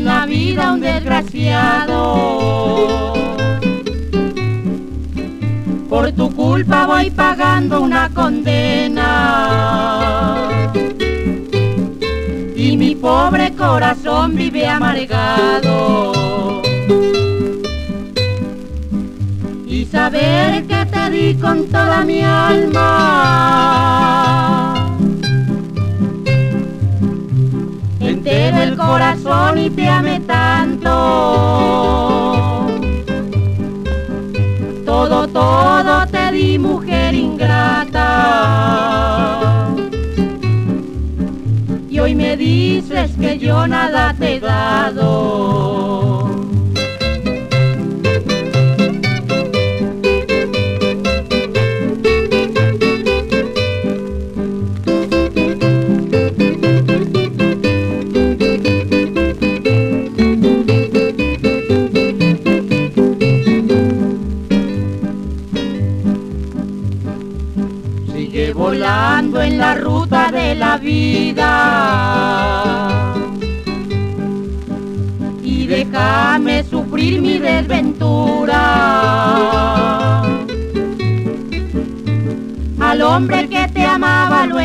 en la vida un desgraciado. Por tu culpa voy pagando una condena y mi pobre corazón vive amargado. Y saber que te di con toda mi alma, entero el corazón y te amé tanto. Todo te di, mujer ingrata, y hoy me dices que yo nada te he dado. Sigue volando en la ruta de la vida y déjame sufrir mi desventura. Al hombre que te amaba lo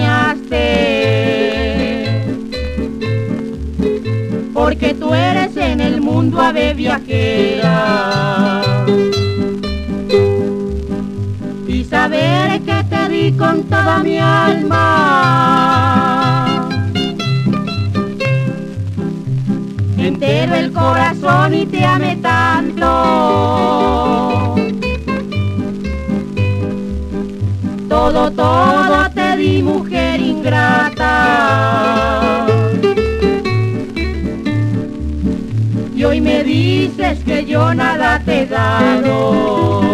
engañaste, porque tú eres en el mundo ave viajera. Y saber que te di con toda mi alma, entero el corazón y te amé tanto. Todo te di, mujer ingrata, y hoy me dices que yo nada te he dado.